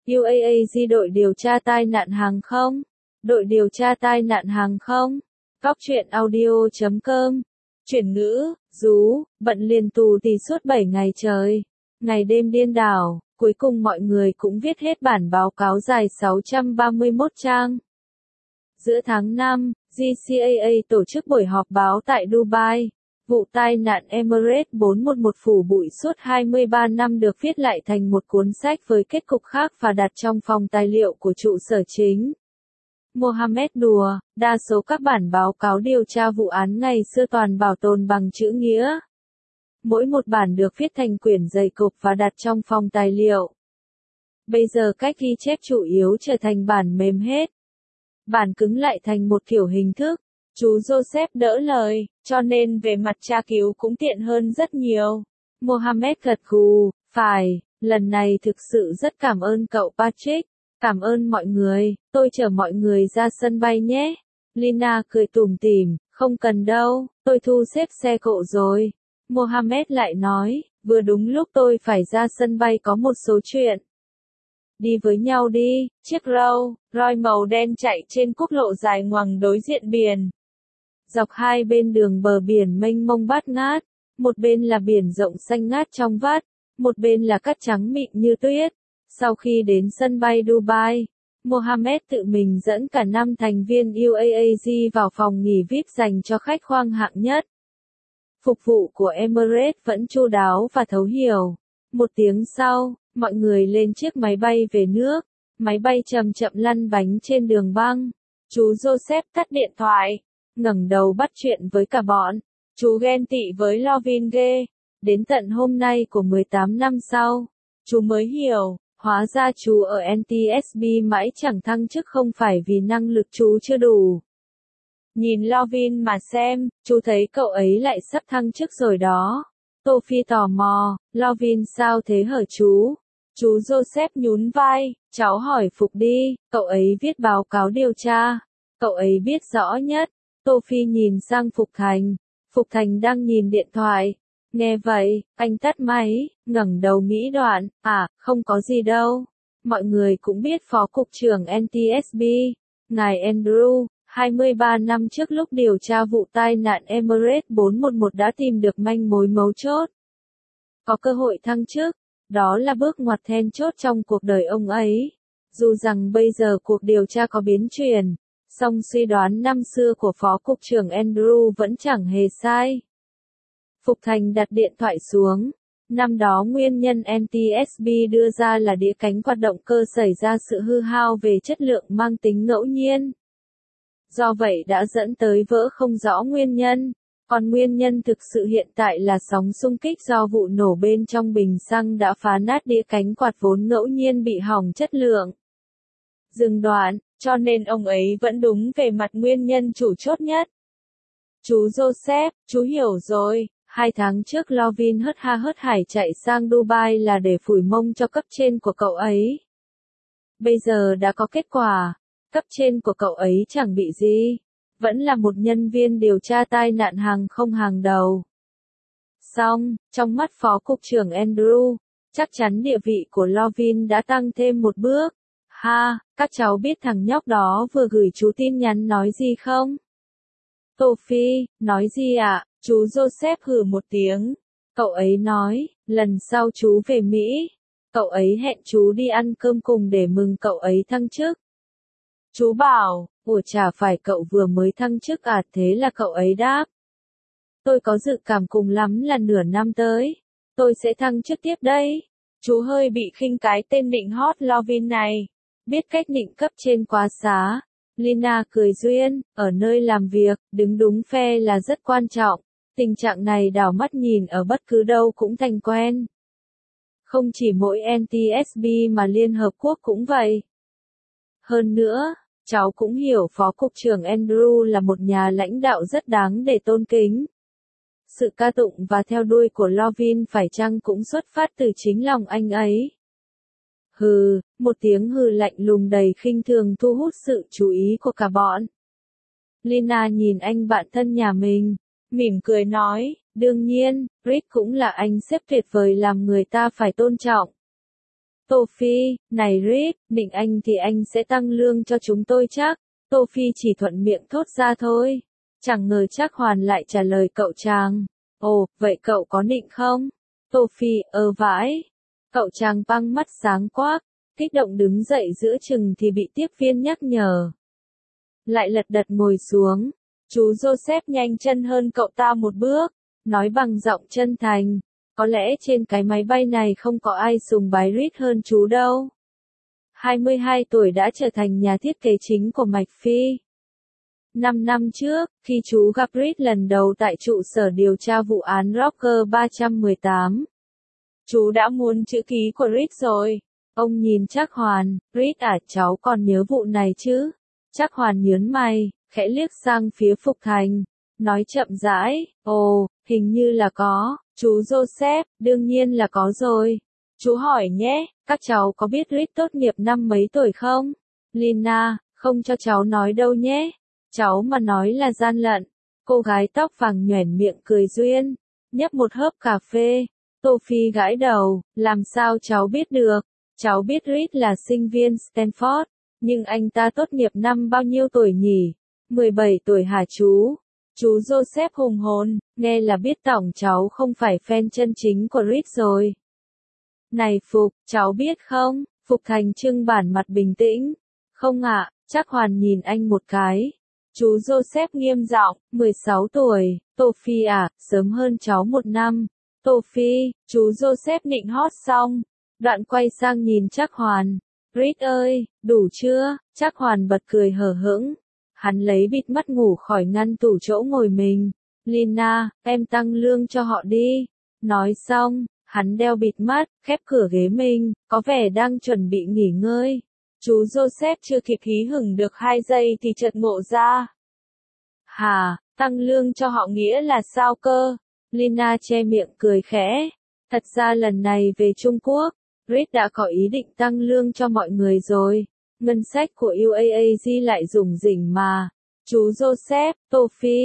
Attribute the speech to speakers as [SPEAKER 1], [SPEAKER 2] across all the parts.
[SPEAKER 1] UAAZ đội điều tra tai nạn hàng không. Đội điều tra tai nạn hàng không. Góc truyện audio.com. Chuyển ngữ, bận liền tù tì suốt 7 ngày trời. Ngày đêm điên đảo, cuối cùng mọi người cũng viết hết bản báo cáo dài 631 trang. Giữa tháng 5, GCAA tổ chức buổi họp báo tại Dubai. Vụ tai nạn Emirates 411 phủ bụi suốt 23 năm được viết lại thành một cuốn sách với kết cục khác và đặt trong phòng tài liệu của trụ sở chính. Mohammed đùa, đa số các bản báo cáo điều tra vụ án ngày xưa toàn bảo tồn bằng chữ nghĩa. Mỗi một bản được viết thành quyển dày cộp và đặt trong phòng tài liệu. Bây giờ cách ghi chép chủ yếu trở thành bản mềm hết. Bản cứng lại thành một kiểu hình thức. Chú Joseph đỡ lời, cho nên về mặt tra cứu cũng tiện hơn rất nhiều. Mohammed gật gù, phải, lần này thực sự rất cảm ơn cậu Patrick. Cảm ơn mọi người, tôi chở mọi người ra sân bay nhé. Lina cười tủm tỉm, không cần đâu, tôi thu xếp xe cộ rồi. Mohammed lại nói, vừa đúng lúc tôi phải ra sân bay có một số chuyện. Đi với nhau đi, chiếc Rolls Royce màu đen chạy trên quốc lộ dài ngoằng đối diện biển. Dọc hai bên đường bờ biển mênh mông bát ngát, một bên là biển rộng xanh ngát trong vắt, một bên là cát trắng mịn như tuyết. Sau khi đến sân bay Dubai, Mohammed tự mình dẫn cả 5 thành viên UAAZ vào phòng nghỉ VIP dành cho khách khoang hạng nhất. Phục vụ của Emirates vẫn chu đáo và thấu hiểu. Một tiếng sau, mọi người lên chiếc máy bay về nước. Máy bay chậm chậm lăn bánh trên đường băng. Chú Joseph tắt điện thoại, ngẩng đầu bắt chuyện với cả bọn. Chú ghen tị với Lovin ghê. Đến tận hôm nay của 18 năm sau, chú mới hiểu, hóa ra chú ở NTSB mãi chẳng thăng chức không phải vì năng lực chú chưa đủ. Nhìn Lovin mà xem, chú thấy cậu ấy lại sắp thăng chức rồi đó. Tô Phi tò mò, Lovin sao thế hả chú? Chú Joseph nhún vai, cháu hỏi Phục đi, cậu ấy viết báo cáo điều tra. Cậu ấy biết rõ nhất. Tô Phi nhìn sang Phục Thành. Phục Thành đang nhìn điện thoại. Nghe vậy, anh tắt máy, ngẩng đầu nghĩ đoạn, không có gì đâu. Mọi người cũng biết Phó Cục trưởng NTSB, ngài Andrew, 23 năm trước lúc điều tra vụ tai nạn Emirates 411 đã tìm được manh mối mấu chốt. Có cơ hội thăng chức, đó là bước ngoặt then chốt trong cuộc đời ông ấy. Dù rằng bây giờ cuộc điều tra có biến chuyển, song suy đoán năm xưa của Phó Cục trưởng Andrew vẫn chẳng hề sai. Phục Thành đặt điện thoại xuống. Năm đó nguyên nhân NTSB đưa ra là đĩa cánh quạt động cơ xảy ra sự hư hao về chất lượng mang tính ngẫu nhiên. Do vậy đã dẫn tới vỡ không rõ nguyên nhân. Còn nguyên nhân thực sự hiện tại là sóng xung kích do vụ nổ bên trong bình xăng đã phá nát đĩa cánh quạt vốn ngẫu nhiên bị hỏng chất lượng. Dừng đoạn, cho nên ông ấy vẫn đúng về mặt nguyên nhân chủ chốt nhất. Chú Joseph, chú hiểu rồi. 2 tháng trước Lovin hớt ha hớt hải chạy sang Dubai là để phủi mông cho cấp trên của cậu ấy. Bây giờ đã có kết quả, cấp trên của cậu ấy chẳng bị gì, vẫn là một nhân viên điều tra tai nạn hàng không hàng đầu. Song, trong mắt Phó Cục trưởng Andrew, chắc chắn địa vị của Lovin đã tăng thêm một bước. Các cháu biết thằng nhóc đó vừa gửi chú tin nhắn nói gì không? Tô Phi, nói gì ạ? Chú Joseph hừ một tiếng. Cậu ấy nói, lần sau chú về Mỹ, cậu ấy hẹn chú đi ăn cơm cùng để mừng cậu ấy thăng chức. Chú bảo, chả phải cậu vừa mới thăng chức thế là cậu ấy đáp. Tôi có dự cảm cùng lắm là nửa năm tới, tôi sẽ thăng chức tiếp đấy. Chú hơi bị khinh cái tên nịnh hót Lovin này, biết cách nịnh cấp trên quá xá. Lina cười duyên, ở nơi làm việc, đứng đúng phe là rất quan trọng. Tình trạng này đảo mắt nhìn ở bất cứ đâu cũng thành quen. Không chỉ mỗi NTSB mà Liên Hợp Quốc cũng vậy. Hơn nữa, cháu cũng hiểu Phó Cục trưởng Andrew là một nhà lãnh đạo rất đáng để tôn kính. Sự ca tụng và theo đuôi của Lovin phải chăng cũng xuất phát từ chính lòng anh ấy. Hừ, một tiếng hừ lạnh lùng đầy khinh thường thu hút sự chú ý của cả bọn. Lina nhìn anh bạn thân nhà mình, mỉm cười nói, đương nhiên, Rick cũng là anh sếp tuyệt vời làm người ta phải tôn trọng. Tô Phi, này Reed, nịnh anh thì anh sẽ tăng lương cho chúng tôi chắc. Tô Phi chỉ thuận miệng thốt ra thôi. Chẳng ngờ Trác Hoàn lại trả lời cậu chàng. Ồ, vậy cậu có nịnh không? Tô Phi, vãi. Cậu chàng băng mắt sáng quắc, kích động đứng dậy giữa chừng thì bị tiếp viên nhắc nhở. Lại lật đật ngồi xuống. Chú Joseph nhanh chân hơn cậu ta một bước, nói bằng giọng chân thành. Có lẽ trên cái máy bay này không có ai sùng bái Reed hơn chú đâu. 22 tuổi đã trở thành nhà thiết kế chính của McPhee. 5 năm trước, khi chú gặp Reed lần đầu tại trụ sở điều tra vụ án Rocker 318, chú đã muốn chữ ký của Reed rồi. Ông nhìn Trác Hoàn, Reed cháu còn nhớ vụ này chứ? Trác Hoàn nhớn mày, khẽ liếc sang phía Phục Thành, nói chậm rãi, ồ, hình như là có, chú Joseph, đương nhiên là có rồi. Chú hỏi nhé, các cháu có biết Reed tốt nghiệp năm mấy tuổi không? Lina, không cho cháu nói đâu nhé. Cháu mà nói là gian lận. Cô gái tóc vàng nhoẻn miệng cười duyên, nhấp một hớp cà phê. Tô Phi gãi đầu, làm sao cháu biết được? Cháu biết Reed là sinh viên Stanford, nhưng anh ta tốt nghiệp năm bao nhiêu tuổi nhỉ? 17 tuổi hả chú? Chú Joseph hùng hồn, nghe là biết tổng cháu không phải fan chân chính của Reed rồi. Này Phục, cháu biết không? Phục Thành trưng bản mặt bình tĩnh. Không ạ, Trác Hoàn nhìn anh một cái. Chú Joseph nghiêm giọng, 16 tuổi, Tô Phi sớm hơn cháu một năm. Tô Phi, chú Joseph nịnh hót xong, đoạn quay sang nhìn Trác Hoàn. Reed ơi, đủ chưa? Trác Hoàn bật cười hờ hững. Hắn lấy bịt mắt ngủ khỏi ngăn tủ chỗ ngồi mình. Lina, em tăng lương cho họ đi. Nói xong, hắn đeo bịt mắt, khép cửa ghế mình, có vẻ đang chuẩn bị nghỉ ngơi. Chú Joseph chưa kịp hí hửng được 2 giây thì chợt ngộ ra. Hả, tăng lương cho họ nghĩa là sao cơ? Lina che miệng cười khẽ. Thật ra lần này về Trung Quốc, Reed đã có ý định tăng lương cho mọi người rồi. Ngân sách của UAAG lại rủng rỉnh mà. Chú Joseph, Tô Phi,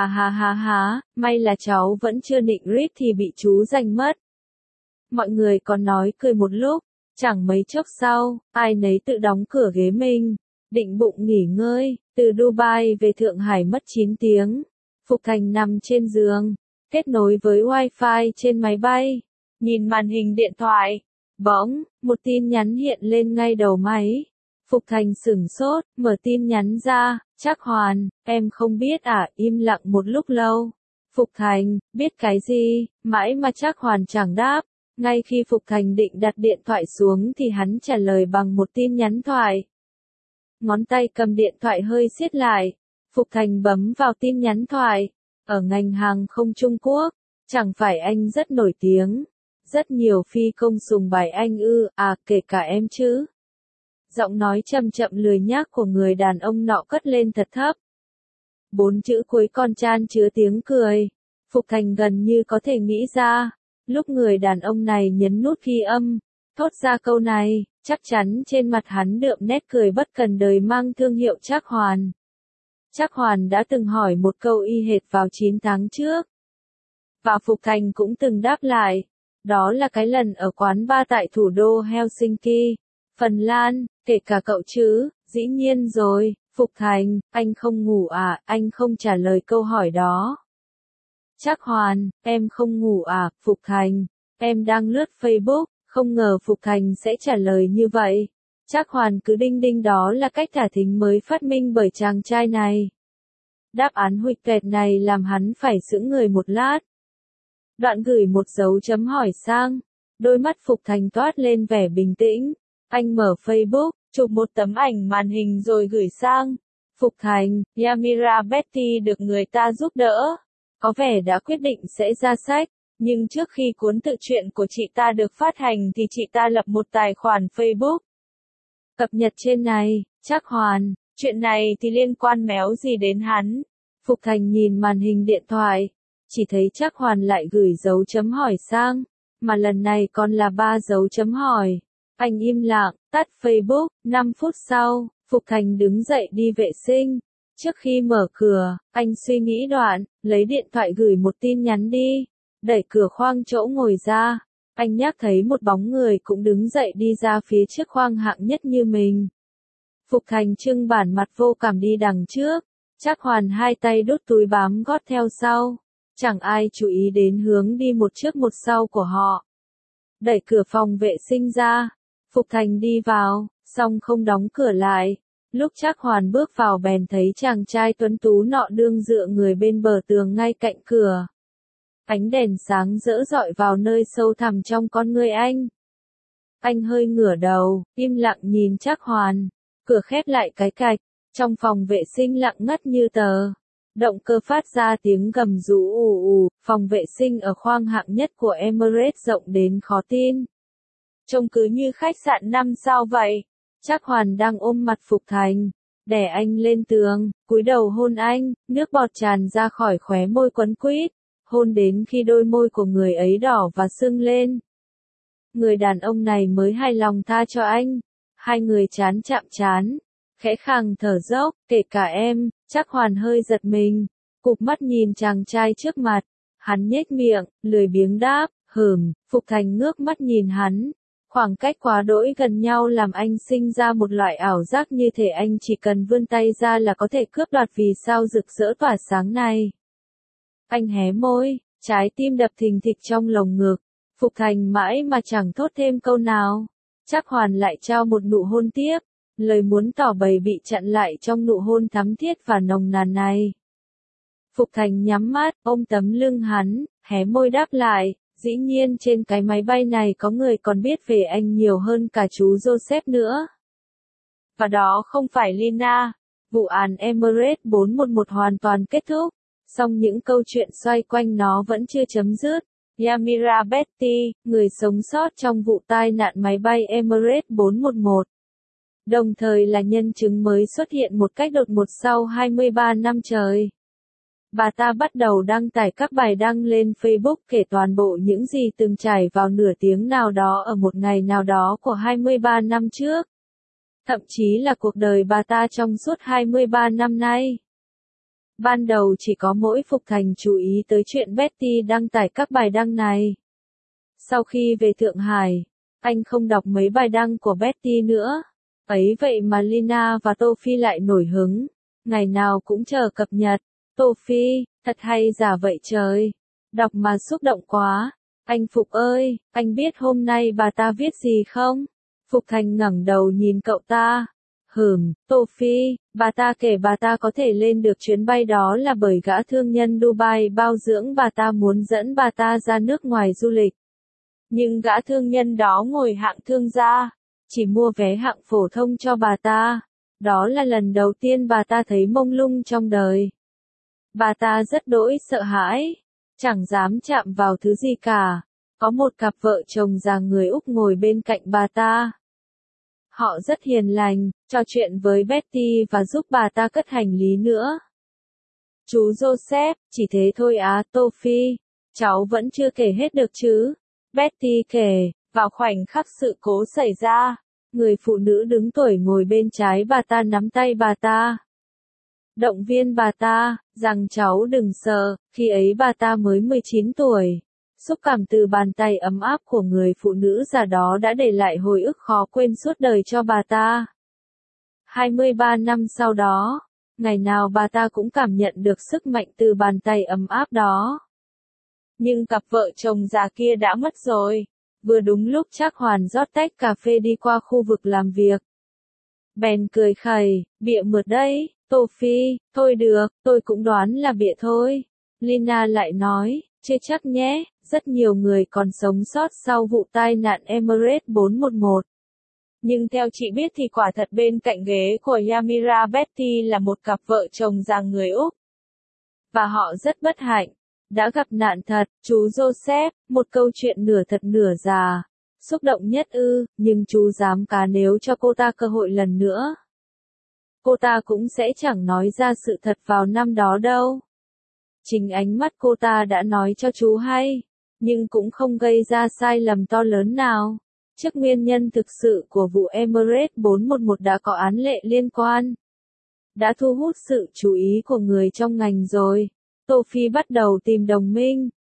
[SPEAKER 1] ha, may là cháu vẫn chưa nịnh Reed thì bị chú giành mất. Mọi người còn nói cười một lúc, chẳng mấy chốc sau, ai nấy tự đóng cửa ghế mình, định bụng nghỉ ngơi. Từ Dubai về Thượng Hải mất 9 tiếng. Phục Thành nằm trên giường, kết nối với Wi-Fi trên máy bay, nhìn màn hình điện thoại. Bỗng, một tin nhắn hiện lên ngay đầu máy. Phục Thành sửng sốt, mở tin nhắn ra, Trác Hoàn, em không biết im lặng một lúc lâu. Phục Thành, biết cái gì, mãi mà Trác Hoàn chẳng đáp. Ngay khi Phục Thành định đặt điện thoại xuống thì hắn trả lời bằng một tin nhắn thoại. Ngón tay cầm điện thoại hơi siết lại. Phục Thành bấm vào tin nhắn thoại. Ở ngành hàng không Trung Quốc, chẳng phải anh rất nổi tiếng. Rất nhiều phi công sùng bái anh kể cả em chứ. Giọng nói chậm chậm lười nhác của người đàn ông nọ cất lên thật thấp. 4 chữ cuối con chan chứa tiếng cười. Phục Thành gần như có thể nghĩ ra. Lúc người đàn ông này nhấn nút ghi âm, thốt ra câu này, chắc chắn trên mặt hắn đượm nét cười bất cần đời mang thương hiệu Trác Hoàn. Trác Hoàn đã từng hỏi một câu y hệt vào 9 tháng trước. Và Phục Thành cũng từng đáp lại. Đó là cái lần ở quán bar tại thủ đô Helsinki, Phần Lan, kể cả cậu chứ, dĩ nhiên rồi, Phục Thành, anh không ngủ anh không trả lời câu hỏi đó. Trác Hoàn, em không ngủ Phục Thành, em đang lướt Facebook, không ngờ Phục Thành sẽ trả lời như vậy. Trác Hoàn cứ đinh đinh đó là cách thả thính mới phát minh bởi chàng trai này. Đáp án huỵch toẹt này làm hắn phải sững người một lát. Đoạn gửi một dấu chấm hỏi sang, đôi mắt Phục Thành toát lên vẻ bình tĩnh. Anh mở Facebook, chụp một tấm ảnh màn hình rồi gửi sang. Phục Thành, Yamira Betty được người ta giúp đỡ. Có vẻ đã quyết định sẽ ra sách, nhưng trước khi cuốn tự truyện của chị ta được phát hành thì chị ta lập một tài khoản Facebook. Cập nhật trên này, Trác Hoàn, chuyện này thì liên quan méo gì đến hắn? Phục Thành nhìn màn hình điện thoại, chỉ thấy Trác Hoàn lại gửi dấu chấm hỏi sang, mà lần này còn là 3 dấu chấm hỏi. Anh im lặng, tắt Facebook, 5 phút sau, Phục Thành đứng dậy đi vệ sinh. Trước khi mở cửa, anh suy nghĩ đoạn, lấy điện thoại gửi một tin nhắn đi, đẩy cửa khoang chỗ ngồi ra. Anh nhắc thấy một bóng người cũng đứng dậy đi ra phía trước khoang hạng nhất như mình. Phục Thành trưng bản mặt vô cảm đi đằng trước, Trác Hoàn hai tay đút túi bám gót theo sau. Chẳng ai chú ý đến hướng đi một trước một sau của họ. Đẩy cửa phòng vệ sinh ra, Phục Thành đi vào, xong không đóng cửa lại. Lúc Trác Hoàn bước vào bèn thấy chàng trai tuấn tú nọ đương dựa người bên bờ tường ngay cạnh cửa. Ánh đèn sáng rỡ rọi vào nơi sâu thẳm trong con người anh. Anh hơi ngửa đầu, im lặng nhìn Trác Hoàn. Cửa khép lại cái cạch, trong phòng vệ sinh lặng ngắt như tờ. Động cơ phát ra tiếng gầm rú ù ù, phòng vệ sinh ở khoang hạng nhất của Emirates rộng đến khó tin. Trông cứ như khách sạn 5 sao vậy. Trác Hoàn đang ôm mặt Phục Thành, đè anh lên tường, cúi đầu hôn anh, nước bọt tràn ra khỏi khóe môi quấn quýt, hôn đến khi đôi môi của người ấy đỏ và sưng lên. Người đàn ông này mới hài lòng tha cho anh. Hai người chán chạm chán, khẽ khàng thở dốc, kể cả em. Trác Hoàn hơi giật mình, cụp mắt nhìn chàng trai trước mặt. Hắn nhếch miệng, lười biếng đáp, Phục Thành ngước mắt nhìn hắn. Khoảng cách quá đỗi gần nhau làm anh sinh ra một loại ảo giác như thể anh chỉ cần vươn tay ra là có thể cướp đoạt vì sao rực rỡ tỏa sáng này. Anh hé môi, trái tim đập thình thịch trong lồng ngực. Phục Thành mãi mà chẳng thốt thêm câu nào. Trác Hoàn lại trao một nụ hôn tiếp, lời muốn tỏ bày bị chặn lại trong nụ hôn thắm thiết và nồng nàn này. Phục Thành nhắm mắt, ôm tấm lưng hắn, hé môi đáp lại, dĩ nhiên trên cái máy bay này có người còn biết về anh nhiều hơn cả chú Joseph nữa. Và đó không phải Lina. Vụ án Emirates 411 hoàn toàn kết thúc, song những câu chuyện xoay quanh nó vẫn chưa chấm dứt. Yamira Betty, người sống sót trong vụ tai nạn máy bay Emirates 411, đồng thời là nhân chứng mới xuất hiện một cách đột ngột sau 23 năm trời. Bà ta bắt đầu đăng tải các bài đăng lên Facebook kể toàn bộ những gì từng trải vào nửa tiếng nào đó ở một ngày nào đó của 23 năm trước. Thậm chí là cuộc đời bà ta trong suốt 23 năm nay. Ban đầu chỉ có mỗi Phục Thành chú ý tới chuyện Betty đăng tải các bài đăng này. Sau khi về Thượng Hải, anh không đọc mấy bài đăng của Betty nữa. Ấy vậy mà Lina và Tô Phi lại nổi hứng, ngày nào cũng chờ cập nhật. Tô Phi, thật hay giả vậy trời. Đọc mà xúc động quá. Anh Phục ơi, anh biết hôm nay bà ta viết gì không? Phục Thành ngẩng đầu nhìn cậu ta. Tô Phi, bà ta kể bà ta có thể lên được chuyến bay đó là bởi gã thương nhân Dubai bao dưỡng bà ta muốn dẫn bà ta ra nước ngoài du lịch. Nhưng gã thương nhân đó ngồi hạng thương gia, chỉ mua vé hạng phổ thông cho bà ta. Đó là lần đầu tiên bà ta thấy mông lung trong đời. Bà ta rất đỗi sợ hãi, chẳng dám chạm vào thứ gì cả. Có một cặp vợ chồng già người Úc ngồi bên cạnh bà ta. Họ rất hiền lành, trò chuyện với Betty và giúp bà ta cất hành lý nữa. Chú Joseph, chỉ thế thôi á, Tô Phi. Cháu vẫn chưa kể hết được chứ. Betty kể, vào khoảnh khắc sự cố xảy ra, người phụ nữ đứng tuổi ngồi bên trái bà ta nắm tay bà ta. Động viên bà ta, rằng cháu đừng sợ, khi ấy bà ta mới 19 tuổi. Xúc cảm từ bàn tay ấm áp của người phụ nữ già đó đã để lại hồi ức khó quên suốt đời cho bà ta. 23 năm sau đó, ngày nào bà ta cũng cảm nhận được sức mạnh từ bàn tay ấm áp đó. Nhưng cặp vợ chồng già kia đã mất rồi. Vừa đúng lúc Trác Hoàn rót tách cà phê đi qua khu vực làm việc. Bèn cười khẩy, bịa mượt đấy, Tô Phi, thôi được, tôi cũng đoán là bịa thôi. Lina lại nói, chưa chắc nhé, rất nhiều người còn sống sót sau vụ tai nạn Emirates 411. Nhưng theo chị biết thì quả thật bên cạnh ghế của Yamira Betty là một cặp vợ chồng già người Úc. Và họ rất bất hạnh, đã gặp nạn thật. Chú Joseph, một câu chuyện nửa thật nửa giả. Xúc động nhất ư, nhưng chú dám cá nếu cho cô ta cơ hội lần nữa. Cô ta cũng sẽ chẳng nói ra sự thật vào năm đó đâu. Chính ánh mắt cô ta đã nói cho chú hay, nhưng cũng không gây ra sai lầm to lớn nào. Trước nguyên nhân thực sự của vụ Emirates 411 đã có án lệ liên quan. Đã thu hút sự chú ý của người trong ngành rồi. Tô Phi bắt đầu tìm đồng minh.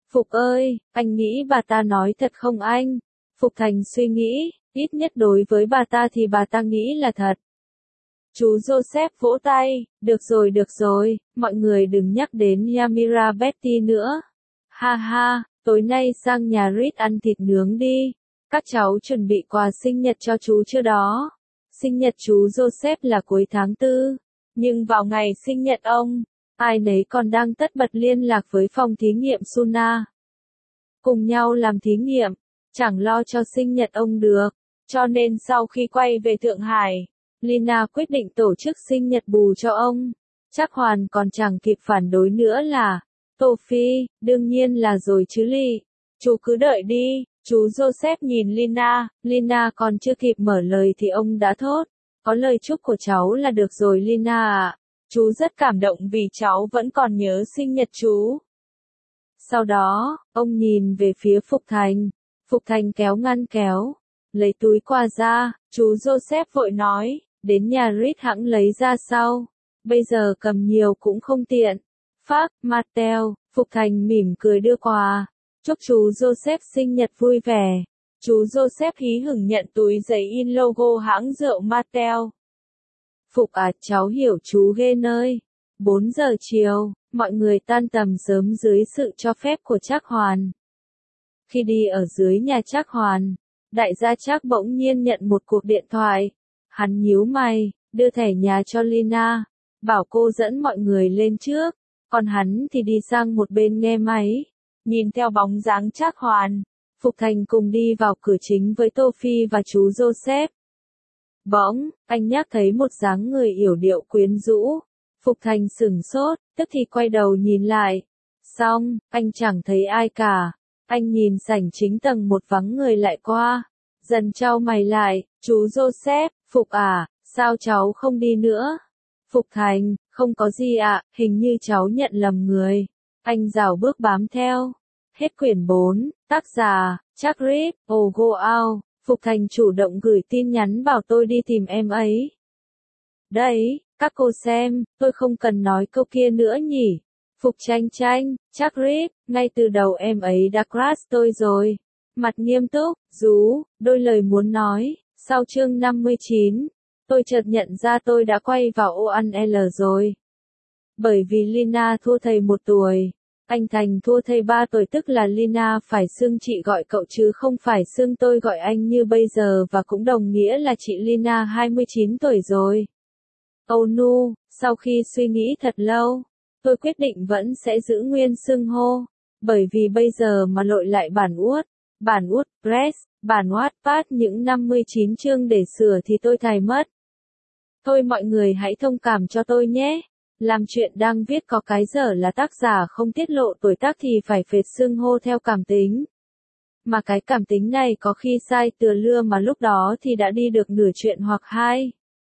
[SPEAKER 1] Phục ơi, anh nghĩ bà ta nói thật không anh? Phục Thành suy nghĩ, ít nhất đối với bà ta thì bà ta nghĩ là thật. Chú Joseph vỗ tay, được rồi, mọi người đừng nhắc đến Yamira Betty nữa. Ha ha, tối nay sang nhà Reed ăn thịt nướng đi. Các cháu chuẩn bị quà sinh nhật cho chú chưa đó? Sinh nhật chú Joseph là cuối tháng 4, nhưng vào ngày sinh nhật ông, ai nấy còn đang tất bật liên lạc với phòng thí nghiệm Suna. Cùng nhau làm thí nghiệm, chẳng lo cho sinh nhật ông được. Cho nên sau khi quay về Thượng Hải, Lina quyết định tổ chức sinh nhật bù cho ông. Trác Hoàn còn chẳng kịp phản đối nữa là, Tô Phi, đương nhiên là rồi chứ Ly. Chú cứ đợi đi, chú Joseph nhìn Lina còn chưa kịp mở lời thì ông đã thốt. Có lời chúc của cháu là được rồi Lina ạ. Chú rất cảm động vì cháu vẫn còn nhớ sinh nhật chú. Sau đó, ông nhìn về phía Phục Thành. Phục Thành kéo ngăn kéo, lấy túi quà ra, chú Joseph vội nói, đến nhà Reed hẵng lấy ra sau. Bây giờ cầm nhiều cũng không tiện. Phác, Mattel, Phục Thành mỉm cười đưa quà. Chúc chú Joseph sinh nhật vui vẻ. Chú Joseph hí hửng nhận túi giấy in logo hãng rượu Mattel. Phục à, cháu hiểu chú Ghen ơi. 4 giờ chiều, mọi người tan tầm sớm dưới sự cho phép của Trác Hoàn. Khi đi ở dưới nhà Trác Hoàn, đại gia Trác bỗng nhiên nhận một cuộc điện thoại. Hắn nhíu mày, đưa thẻ nhà cho Lina, bảo cô dẫn mọi người lên trước, còn hắn thì đi sang một bên nghe máy. Nhìn theo bóng dáng Trác Hoàn, Phục Thành cùng đi vào cửa chính với Tô Phi và chú Joseph. Bỗng, anh nhắc thấy một dáng người yểu điệu quyến rũ. Phục Thành sửng sốt, tức thì quay đầu nhìn lại. Xong, anh chẳng thấy ai cả. Anh nhìn sảnh chính tầng một vắng người lại qua. Dần chau mày lại, chú Joseph, Phục à, sao cháu không đi nữa? Phục Thành, không có gì ạ, hình như cháu nhận lầm người. Anh rảo bước bám theo. Hết quyển 4, tác giả, Trác Reed, Go Out. Phục Thành chủ động gửi tin nhắn bảo tôi đi tìm em ấy. Đấy, các cô xem, tôi không cần nói câu kia nữa nhỉ. Phục Tranh, Trác Reed, ngay từ đầu em ấy đã crush tôi rồi. Mặt nghiêm túc, đôi lời muốn nói. Sau chương 59, tôi chợt nhận ra tôi đã quay vào ONL rồi. Bởi vì Lina thua thầy 1 tuổi. Anh Thành thua thầy 3 tuổi, tức là Lina phải xưng chị gọi cậu chứ không phải xưng tôi gọi anh như bây giờ, và cũng đồng nghĩa là chị Lina 29 tuổi rồi. Oh no, sau khi suy nghĩ thật lâu, tôi quyết định vẫn sẽ giữ nguyên xưng hô, bởi vì bây giờ mà lội lại bản WordPress, bản Wattpad những 59 chương để sửa thì tôi thải mất. Thôi mọi người hãy thông cảm cho tôi nhé. Làm chuyện đang viết có cái dở là tác giả không tiết lộ tuổi tác thì phải phệt xưng hô theo cảm tính. Mà cái cảm tính này có khi sai tựa lưa mà lúc đó thì đã đi được nửa chuyện hoặc 2.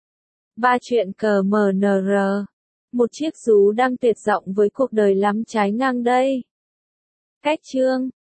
[SPEAKER 1] 3 chuyện cờ MNR. Một chiếc rú đang tuyệt vọng với cuộc đời lắm trái ngang đây. Cách chương